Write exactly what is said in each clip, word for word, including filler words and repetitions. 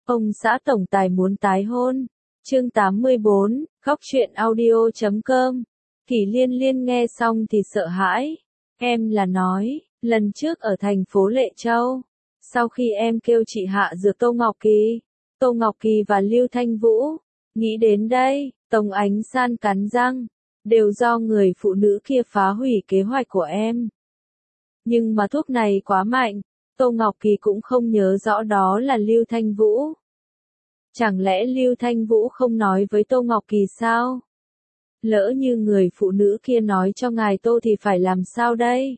Ông xã tổng tài muốn tái hôn. Chương tám mươi bốn, khóc chuyện audio chấm com. Kỷ Liên Liên nghe xong thì sợ hãi. Em là nói, lần trước ở thành phố Lệ Châu, sau khi em kêu chị hạ dược Tô Ngọc Kỳ, Tô Ngọc Kỳ và Lưu Thanh Vũ, nghĩ đến đây, Tống Ánh San cắn răng, đều do người phụ nữ kia phá hủy kế hoạch của em. Nhưng mà thuốc này quá mạnh, Tô Ngọc Kỳ cũng không nhớ rõ đó là Lưu Thanh Vũ. Chẳng lẽ Lưu Thanh Vũ không nói với Tô Ngọc Kỳ sao? Lỡ như người phụ nữ kia nói cho ngài Tô thì phải làm sao đây?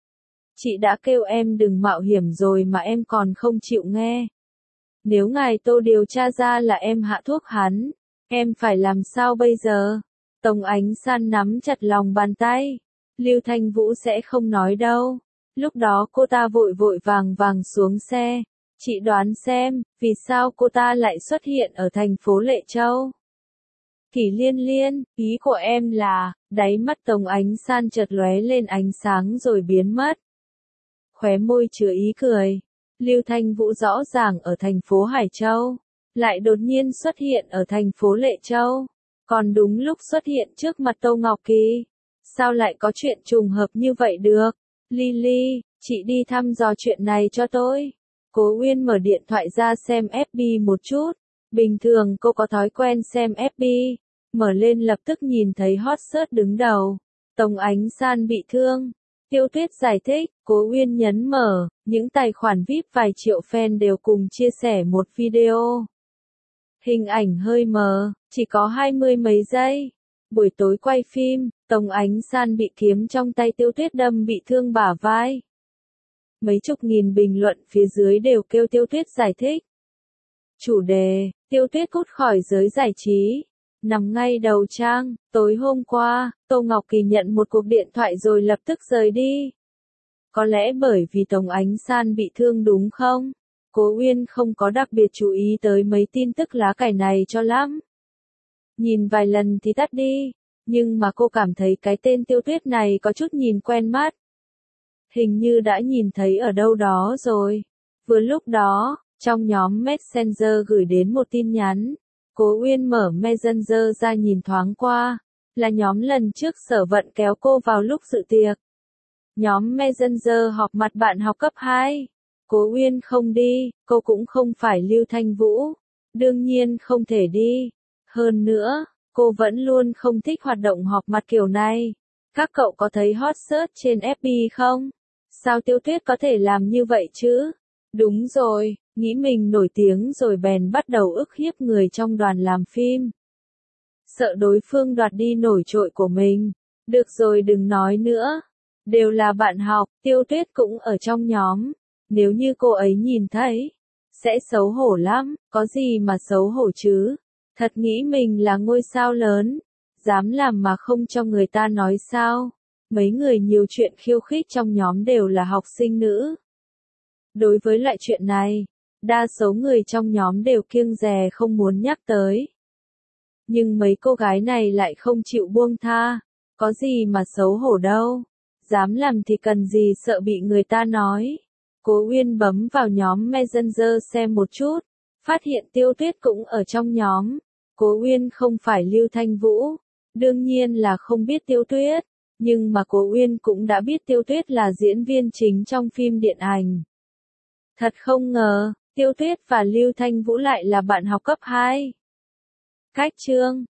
Chị đã kêu em đừng mạo hiểm rồi mà em còn không chịu nghe. Nếu ngài Tô điều tra ra là em hạ thuốc hắn, em phải làm sao bây giờ? Tống Ánh San nắm chặt lòng bàn tay. Lưu Thanh Vũ sẽ không nói đâu. Lúc đó cô ta vội vội vàng vàng xuống xe. Chị đoán xem, vì sao cô ta lại xuất hiện ở thành phố Lệ Châu? Kỷ Liên Liên, ý của em là, đáy mắt Tống Ánh San chợt lóe lên ánh sáng rồi biến mất. Khóe môi chứa ý cười. Lưu Thanh Vũ rõ ràng ở thành phố Hải Châu, lại đột nhiên xuất hiện ở thành phố Lệ Châu, còn đúng lúc xuất hiện trước mặt Tô Ngọc Kỳ. Sao lại có chuyện trùng hợp như vậy được? Lily, chị đi thăm dò chuyện này cho tôi. Cố Uyên mở điện thoại ra xem ép bê một chút. Bình thường cô có thói quen xem ép bê. Mở lên lập tức nhìn thấy hot search đứng đầu. Tống Ánh San bị thương. Tiêu Tuyết giải thích, Cố Uyên nhấn mở, những tài khoản vi ai pi vài triệu fan đều cùng chia sẻ một video. Hình ảnh hơi mờ, chỉ có hai mươi mấy giây. Buổi tối quay phim, Tống Ánh San bị kiếm trong tay Tiêu Tuyết đâm bị thương bả vai. Mấy chục nghìn bình luận phía dưới đều kêu Tiêu Tuyết giải thích. Chủ đề, Tiêu Tuyết cút khỏi giới giải trí. Nằm ngay đầu trang, tối hôm qua, Tô Ngọc Kỳ nhận một cuộc điện thoại rồi lập tức rời đi. Có lẽ bởi vì Tống Ánh San bị thương đúng không? Cố Uyên không có đặc biệt chú ý tới mấy tin tức lá cải này cho lắm. Nhìn vài lần thì tắt đi, nhưng mà cô cảm thấy cái tên Tiêu Tuyết này có chút nhìn quen mắt. Hình như đã nhìn thấy ở đâu đó rồi. Vừa lúc đó, trong nhóm Messenger gửi đến một tin nhắn. Cố Uyên mở Messenger ra nhìn thoáng qua. Là nhóm lần trước Sở Vận kéo cô vào lúc dự tiệc. Nhóm Messenger họp mặt bạn học cấp hai. Cố Uyên không đi, cô cũng không phải Lưu Thanh Vũ. Đương nhiên không thể đi. Hơn nữa, cô vẫn luôn không thích hoạt động họp mặt kiểu này. Các cậu có thấy hot search trên ép bê không? Sao Tiêu Tuyết có thể làm như vậy chứ? Đúng rồi, nghĩ mình nổi tiếng rồi bèn bắt đầu ức hiếp người trong đoàn làm phim. Sợ đối phương đoạt đi nổi trội của mình. Được rồi đừng nói nữa. Đều là bạn học, Tiêu Tuyết cũng ở trong nhóm. Nếu như cô ấy nhìn thấy, sẽ xấu hổ lắm, có gì mà xấu hổ chứ? Thật nghĩ mình là ngôi sao lớn, dám làm mà không cho người ta nói sao? Mấy người nhiều chuyện khiêu khích trong nhóm đều là học sinh nữ. Đối với loại chuyện này, đa số người trong nhóm đều kiêng dè không muốn nhắc tới. Nhưng mấy cô gái này lại không chịu buông tha, có gì mà xấu hổ đâu, dám làm thì cần gì sợ bị người ta nói. Cố Uyên bấm vào nhóm Messenger xem một chút, phát hiện Tiêu Tuyết cũng ở trong nhóm. Cố Uyên không phải Lưu Thanh Vũ, đương nhiên là không biết Tiêu Tuyết, nhưng mà Cố Uyên cũng đã biết Tiêu Tuyết là diễn viên chính trong phim điện ảnh. Thật không ngờ, Tiêu Tuyết và Lưu Thanh Vũ lại là bạn học cấp hai. Cách chương